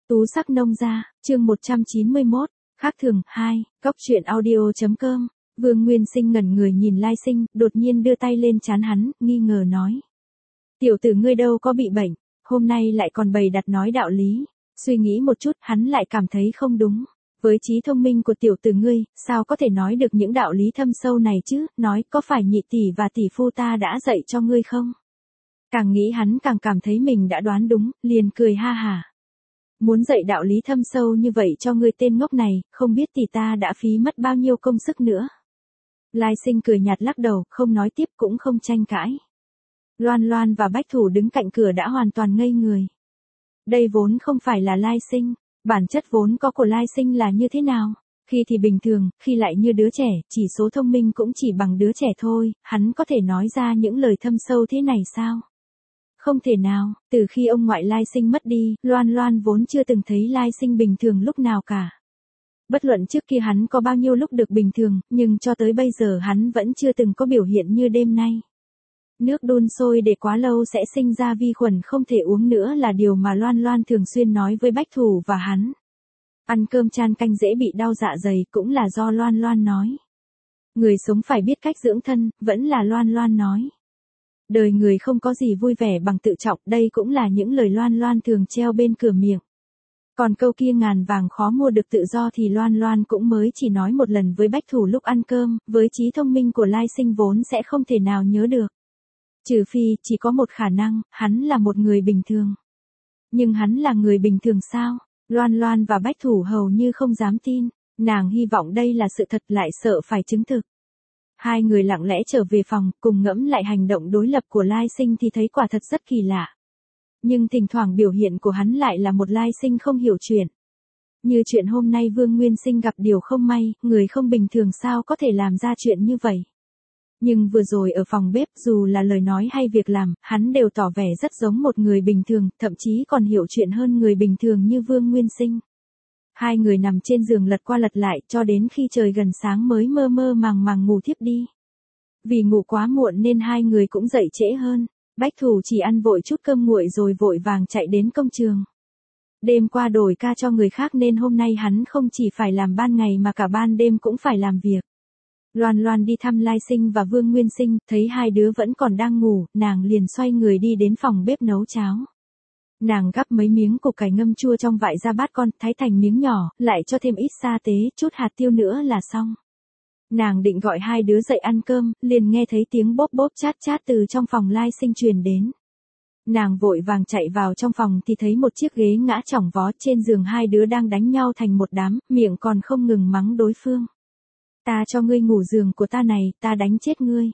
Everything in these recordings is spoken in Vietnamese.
Tú sắc nông gia, chương 191, khác thường 2, cóc truyện audio.com. Vương Nguyên Sinh ngẩn người nhìn Lai Sinh, đột nhiên đưa tay lên trán hắn, nghi ngờ nói. Tiểu tử ngươi đâu có bị bệnh, hôm nay lại còn bày đặt nói đạo lý. Suy nghĩ một chút, hắn lại cảm thấy không đúng. Với trí thông minh của tiểu tử ngươi, sao có thể nói được những đạo lý thâm sâu này chứ, nói có phải nhị tỷ và tỷ phu ta đã dạy cho ngươi không? Càng nghĩ hắn càng cảm thấy mình đã đoán đúng, liền cười ha hả. Muốn dạy đạo lý thâm sâu như vậy cho ngươi tên ngốc này, không biết tỷ ta đã phí mất bao nhiêu công sức nữa. Lai Sinh cười nhạt lắc đầu, không nói tiếp cũng không tranh cãi. Loan Loan và Bách Thủ đứng cạnh cửa đã hoàn toàn ngây người. Đây vốn không phải là Lai Sinh, bản chất vốn có của Lai Sinh là như thế nào? Khi thì bình thường, khi lại như đứa trẻ, chỉ số thông minh cũng chỉ bằng đứa trẻ thôi, hắn có thể nói ra những lời thâm sâu thế này sao? Không thể nào, từ khi ông ngoại Lai Sinh mất đi, Loan Loan vốn chưa từng thấy Lai Sinh bình thường lúc nào cả. Bất luận trước kia hắn có bao nhiêu lúc được bình thường, nhưng cho tới bây giờ hắn vẫn chưa từng có biểu hiện như đêm nay. Nước đun sôi để quá lâu sẽ sinh ra vi khuẩn không thể uống nữa là điều mà Loan Loan thường xuyên nói với Bách Thủ và hắn. Ăn cơm chan canh dễ bị đau dạ dày cũng là do Loan Loan nói. Người sống phải biết cách dưỡng thân, vẫn là Loan Loan nói. Đời người không có gì vui vẻ bằng tự trọng, đây cũng là những lời Loan Loan thường treo bên cửa miệng. Còn câu kia ngàn vàng khó mua được tự do thì Loan Loan cũng mới chỉ nói một lần với Bách Thủ lúc ăn cơm, với trí thông minh của Lai Sinh vốn sẽ không thể nào nhớ được. Trừ phi, chỉ có một khả năng, hắn là một người bình thường. Nhưng hắn là người bình thường sao? Loan Loan và Bách Thủ hầu như không dám tin, nàng hy vọng đây là sự thật lại sợ phải chứng thực. Hai người lặng lẽ trở về phòng, cùng ngẫm lại hành động đối lập của Lai Sinh thì thấy quả thật rất kỳ lạ. Nhưng thỉnh thoảng biểu hiện của hắn lại là một Lai Sinh không hiểu chuyện. Như chuyện hôm nay Vương Nguyên Sinh gặp điều không may, người không bình thường sao có thể làm ra chuyện như vậy. Nhưng vừa rồi ở phòng bếp dù là lời nói hay việc làm, hắn đều tỏ vẻ rất giống một người bình thường, thậm chí còn hiểu chuyện hơn người bình thường như Vương Nguyên Sinh. Hai người nằm trên giường lật qua lật lại cho đến khi trời gần sáng mới mơ mơ màng màng ngủ thiếp đi. Vì ngủ quá muộn nên hai người cũng dậy trễ hơn. Bách Thủ chỉ ăn vội chút cơm nguội rồi vội vàng chạy đến công trường. Đêm qua đổi ca cho người khác nên hôm nay hắn không chỉ phải làm ban ngày mà cả ban đêm cũng phải làm việc. Loan Loan đi thăm Lai Sinh và Vương Nguyên Sinh, thấy hai đứa vẫn còn đang ngủ, nàng liền xoay người đi đến phòng bếp nấu cháo. Nàng gắp mấy miếng củ cải ngâm chua trong vại ra bát con, thái thành miếng nhỏ, lại cho thêm ít sa tế, chút hạt tiêu nữa là xong. Nàng định gọi hai đứa dậy ăn cơm, liền nghe thấy tiếng bóp bóp chát chát từ trong phòng Lai Sinh truyền đến. Nàng vội vàng chạy vào trong phòng thì thấy một chiếc ghế ngã chỏng vó, trên giường hai đứa đang đánh nhau thành một đám, miệng còn không ngừng mắng đối phương. Ta cho ngươi ngủ giường của ta này, ta đánh chết ngươi.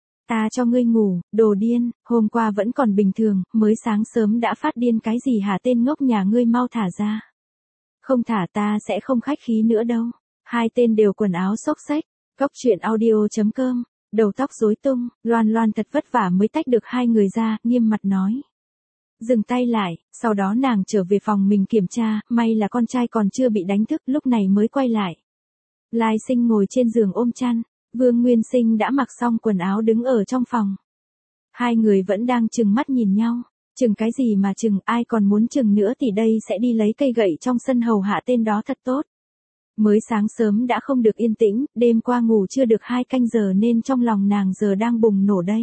Ta cho ngươi ngủ, đồ điên, hôm qua vẫn còn bình thường, mới sáng sớm đã phát điên cái gì hả, tên ngốc nhà ngươi mau thả ra. Không thả ta sẽ không khách khí nữa đâu. Hai tên đều quần áo xốc xách, cóc truyện audio.com, đầu tóc rối tung, Loan Loan thật vất vả mới tách được hai người ra, nghiêm mặt nói. Dừng tay lại, sau đó nàng trở về phòng mình kiểm tra, may là con trai còn chưa bị đánh thức, lúc này mới quay lại. Lai Sinh ngồi trên giường ôm chăn, Vương Nguyên Sinh đã mặc xong quần áo đứng ở trong phòng. Hai người vẫn đang chừng mắt nhìn nhau, chừng cái gì mà chừng, ai còn muốn chừng nữa thì đây sẽ đi lấy cây gậy trong sân hầu hạ tên đó thật tốt. Mới sáng sớm đã không được yên tĩnh, đêm qua ngủ chưa được 2 canh giờ nên trong lòng nàng giờ đang bùng nổ đây.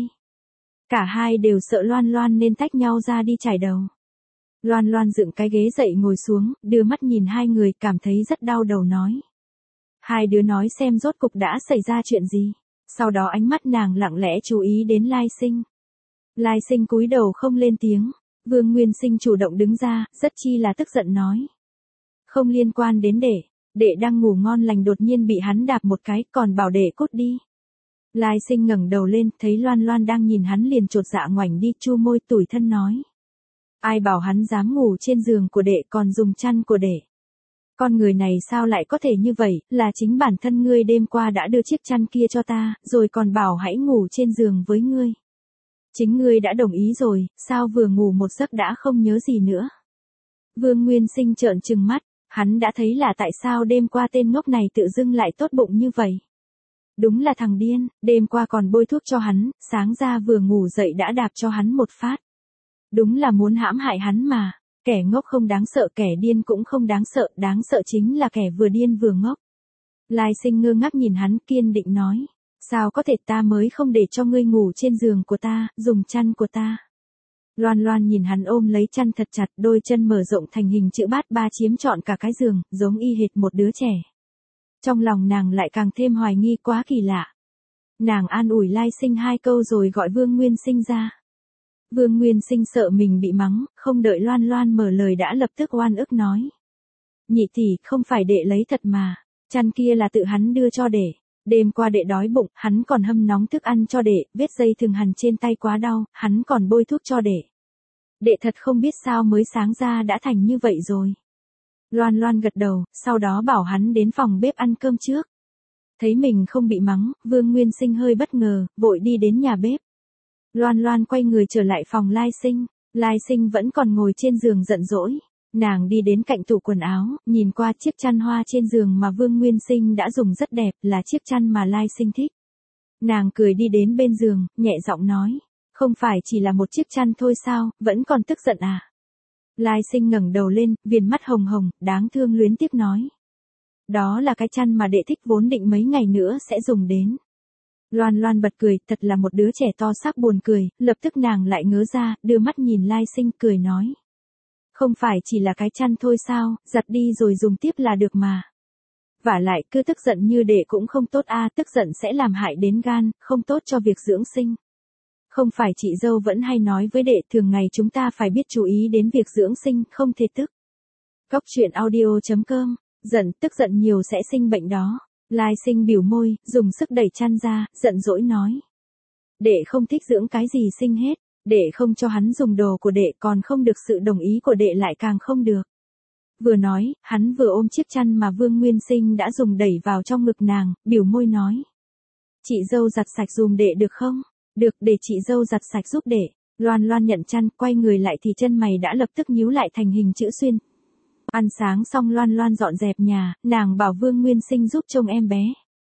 Cả hai đều sợ Loan Loan nên tách nhau ra đi chải đầu. Loan Loan dựng cái ghế dậy ngồi xuống, đưa mắt nhìn hai người cảm thấy rất đau đầu nói. Hai đứa nói xem rốt cục đã xảy ra chuyện gì. Sau đó ánh mắt nàng lặng lẽ chú ý đến Lai Sinh. Lai Sinh cúi đầu không lên tiếng. Vương Nguyên Sinh chủ động đứng ra, rất chi là tức giận nói. Không liên quan đến đệ đang ngủ ngon lành đột nhiên bị hắn đạp một cái, còn bảo đệ cút đi. Lai Sinh ngẩng đầu lên, thấy Loan Loan đang nhìn hắn liền chột dạ ngoảnh đi, chu môi tủi thân nói. Ai bảo hắn dám ngủ trên giường của đệ còn dùng chăn của đệ. Con người này sao lại có thể như vậy, là chính bản thân ngươi đêm qua đã đưa chiếc chăn kia cho ta, rồi còn bảo hãy ngủ trên giường với ngươi. Chính ngươi đã đồng ý rồi, sao vừa ngủ một giấc đã không nhớ gì nữa. Vương Nguyên Sinh trợn trừng mắt, hắn đã thấy là tại sao đêm qua tên ngốc này tự dưng lại tốt bụng như vậy. Đúng là thằng điên, đêm qua còn bôi thuốc cho hắn, sáng ra vừa ngủ dậy đã đạp cho hắn một phát. Đúng là muốn hãm hại hắn mà. Kẻ ngốc không đáng sợ, kẻ điên cũng không đáng sợ chính là kẻ vừa điên vừa ngốc. Lai Sinh ngơ ngác nhìn hắn, kiên định nói. Sao có thể, ta mới không để cho ngươi ngủ trên giường của ta, dùng chăn của ta. Loan Loan nhìn hắn ôm lấy chăn thật chặt, đôi chân mở rộng thành hình chữ bát ba chiếm trọn cả cái giường, giống y hệt một đứa trẻ. Trong lòng nàng lại càng thêm hoài nghi, quá kỳ lạ. Nàng an ủi Lai Sinh 2 câu rồi gọi Vương Nguyên Sinh ra. Vương Nguyên Sinh sợ mình bị mắng, không đợi Loan Loan mở lời đã lập tức oan ức nói. Nhị tỷ, không phải đệ lấy thật mà, chăn kia là tự hắn đưa cho đệ. Đêm qua đệ đói bụng, hắn còn hâm nóng thức ăn cho đệ, vết dây thừng hằn trên tay quá đau, hắn còn bôi thuốc cho đệ. Đệ thật không biết sao mới sáng ra đã thành như vậy rồi. Loan Loan gật đầu, sau đó bảo hắn đến phòng bếp ăn cơm trước. Thấy mình không bị mắng, Vương Nguyên Sinh hơi bất ngờ, vội đi đến nhà bếp. Loan Loan quay người trở lại phòng Lai Sinh. Lai Sinh vẫn còn ngồi trên giường giận dỗi. Nàng đi đến cạnh tủ quần áo, nhìn qua chiếc chăn hoa trên giường mà Vương Nguyên Sinh đã dùng rất đẹp, là chiếc chăn mà Lai Sinh thích. Nàng cười đi đến bên giường, nhẹ giọng nói. Không phải chỉ là một chiếc chăn thôi sao, vẫn còn tức giận à? Lai Sinh ngẩng đầu lên, viền mắt hồng hồng, đáng thương luyến tiếc nói. Đó là cái chăn mà đệ thích, vốn định mấy ngày nữa sẽ dùng đến. Loan Loan bật cười, thật là một đứa trẻ to xác buồn cười, lập tức nàng lại ngớ ra, đưa mắt nhìn Lai Sinh cười nói. Không phải chỉ là cái chăn thôi sao, giặt đi rồi dùng tiếp là được mà. Vả lại cứ tức giận như đệ cũng không tốt a, tức giận sẽ làm hại đến gan, không tốt cho việc dưỡng sinh. Không phải chị dâu vẫn hay nói với đệ, thường ngày chúng ta phải biết chú ý đến việc dưỡng sinh, không thể tức. Cóc truyện audio.com, giận, tức giận nhiều sẽ sinh bệnh đó. Lai Sinh biểu môi, dùng sức đẩy chăn ra, giận dỗi nói. Đệ không thích dưỡng cái gì sinh hết, đệ không cho hắn dùng đồ của đệ, còn không được sự đồng ý của đệ lại càng không được. Vừa nói, hắn vừa ôm chiếc chăn mà Vương Nguyên Sinh đã dùng đẩy vào trong ngực nàng, biểu môi nói. Chị dâu giặt sạch dùm đệ được không? Được, để chị dâu giặt sạch giúp đệ. Loan Loan nhận chăn, quay người lại thì chân mày đã lập tức nhíu lại thành hình chữ xuyên. Ăn sáng xong Loan Loan dọn dẹp nhà, nàng bảo Vương Nguyên Sinh giúp trông em bé.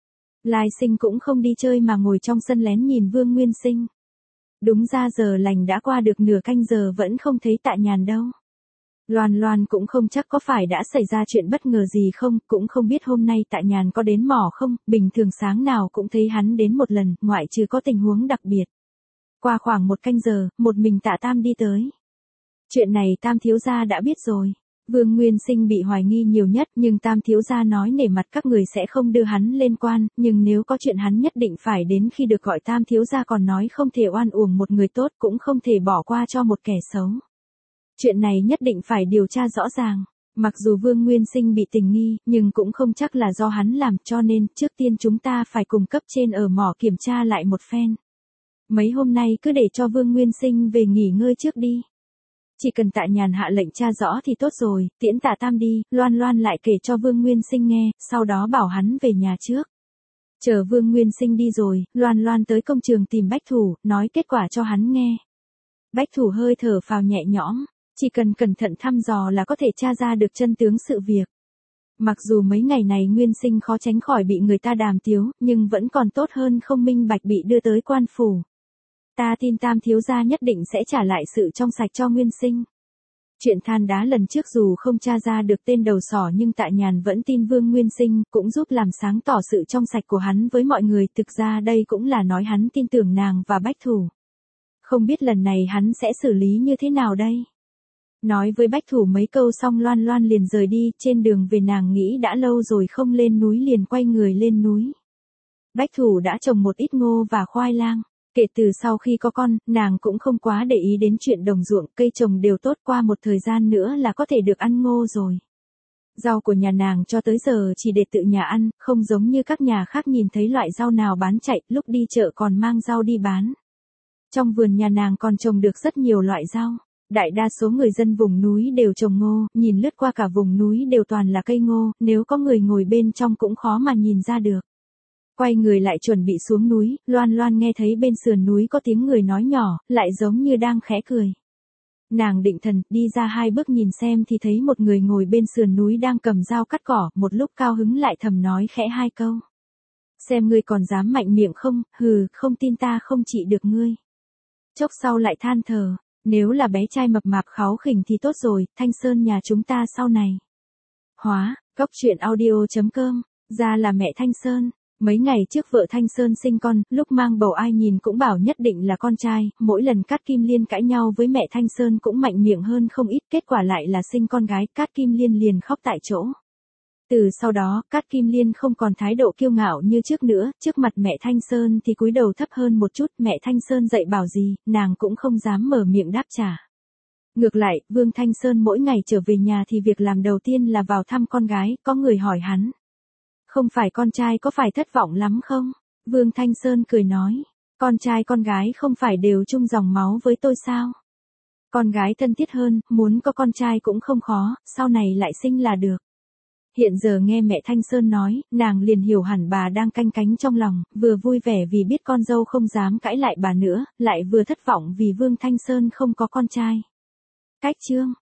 Lai Sinh cũng không đi chơi mà ngồi trong sân lén nhìn Vương Nguyên Sinh. Đúng ra giờ lành đã qua được nửa canh giờ vẫn không thấy Tạ Nhàn đâu. Loan Loan cũng không chắc có phải đã xảy ra chuyện bất ngờ gì không, cũng không biết hôm nay Tạ Nhàn có đến mỏ không, bình thường sáng nào cũng thấy hắn đến một lần, ngoại trừ có tình huống đặc biệt. Qua khoảng 1 canh giờ, một mình Tạ Tam đi tới. Chuyện này Tam thiếu gia đã biết rồi. Vương Nguyên Sinh bị hoài nghi nhiều nhất, nhưng Tam thiếu gia nói nể mặt các người sẽ không đưa hắn lên quan, nhưng nếu có chuyện hắn nhất định phải đến, khi được gọi Tam thiếu gia còn nói không thể oan uổng một người tốt, cũng không thể bỏ qua cho một kẻ xấu. Chuyện này nhất định phải điều tra rõ ràng. Mặc dù Vương Nguyên Sinh bị tình nghi, nhưng cũng không chắc là do hắn làm, cho nên trước tiên chúng ta phải cùng cấp trên ở mỏ kiểm tra lại một phen. Mấy hôm nay cứ để cho Vương Nguyên Sinh về nghỉ ngơi trước đi. Chỉ cần Tạ Nhàn hạ lệnh tra rõ thì tốt rồi, tiễn Tạ Tam đi. Loan Loan lại kể cho Vương Nguyên Sinh nghe, sau đó bảo hắn về nhà trước. Chờ Vương Nguyên Sinh đi rồi, Loan Loan tới công trường tìm Bách Thủ, nói kết quả cho hắn nghe. Bách Thủ hơi thở phào nhẹ nhõm, chỉ cần cẩn thận thăm dò là có thể tra ra được chân tướng sự việc. Mặc dù mấy ngày này Nguyên Sinh khó tránh khỏi bị người ta đàm tiếu, nhưng vẫn còn tốt hơn không minh bạch bị đưa tới quan phủ. Ta tin Tam thiếu gia nhất định sẽ trả lại sự trong sạch cho Nguyên Sinh. Chuyện than đá lần trước dù không tra ra được tên đầu sỏ, nhưng Tạ Nhàn vẫn tin Vương Nguyên Sinh, cũng giúp làm sáng tỏ sự trong sạch của hắn với mọi người. Thực ra đây cũng là nói hắn tin tưởng nàng và Bách Thủ. Không biết lần này hắn sẽ xử lý như thế nào đây? Nói với Bách Thủ mấy câu xong Loan Loan liền rời đi. Trên đường về nàng nghĩ đã lâu rồi không lên núi, liền quay người lên núi. Bách Thủ đã trồng một ít ngô và khoai lang. Kể từ sau khi có con, nàng cũng không quá để ý đến chuyện đồng ruộng, cây trồng đều tốt, qua một thời gian nữa là có thể được ăn ngô rồi. Rau của nhà nàng cho tới giờ chỉ để tự nhà ăn, không giống như các nhà khác nhìn thấy loại rau nào bán chạy, lúc đi chợ còn mang rau đi bán. Trong vườn nhà nàng còn trồng được rất nhiều loại rau. Đại đa số người dân vùng núi đều trồng ngô, nhìn lướt qua cả vùng núi đều toàn là cây ngô, nếu có người ngồi bên trong cũng khó mà nhìn ra được. Quay người lại chuẩn bị xuống núi, Loan Loan nghe thấy bên sườn núi có tiếng người nói nhỏ, lại giống như đang khẽ cười. Nàng định thần, đi ra 2 bước nhìn xem thì thấy một người ngồi bên sườn núi đang cầm dao cắt cỏ, một lúc cao hứng lại thầm nói khẽ 2 câu. Xem ngươi còn dám mạnh miệng không, hừ, không tin ta không trị được ngươi. Chốc sau lại than thở, Nếu là bé trai mập mạp kháu khỉnh thì tốt rồi, Thanh Sơn nhà chúng ta sau này. Cóc truyện audio.com, ra là mẹ Thanh Sơn. Mấy ngày trước vợ Thanh Sơn sinh con, lúc mang bầu ai nhìn cũng bảo nhất định là con trai, mỗi lần Cát Kim Liên cãi nhau với mẹ Thanh Sơn cũng mạnh miệng hơn không ít, kết quả lại là sinh con gái, Cát Kim Liên liền khóc tại chỗ. Từ sau đó, Cát Kim Liên không còn thái độ kiêu ngạo như trước nữa, trước mặt mẹ Thanh Sơn thì cúi đầu thấp hơn một chút, mẹ Thanh Sơn dạy bảo gì, nàng cũng không dám mở miệng đáp trả. Ngược lại, Vương Thanh Sơn mỗi ngày trở về nhà thì việc làm đầu tiên là vào thăm con gái, có người hỏi hắn. Không phải con trai có phải thất vọng lắm không? Vương Thanh Sơn cười nói, con trai con gái không phải đều chung dòng máu với tôi sao? Con gái thân thiết hơn, muốn có con trai cũng không khó, sau này lại sinh là được. Hiện giờ nghe mẹ Thanh Sơn nói, nàng liền hiểu hẳn bà đang canh cánh trong lòng, vừa vui vẻ vì biết con dâu không dám cãi lại bà nữa, lại vừa thất vọng vì Vương Thanh Sơn không có con trai. Cách chương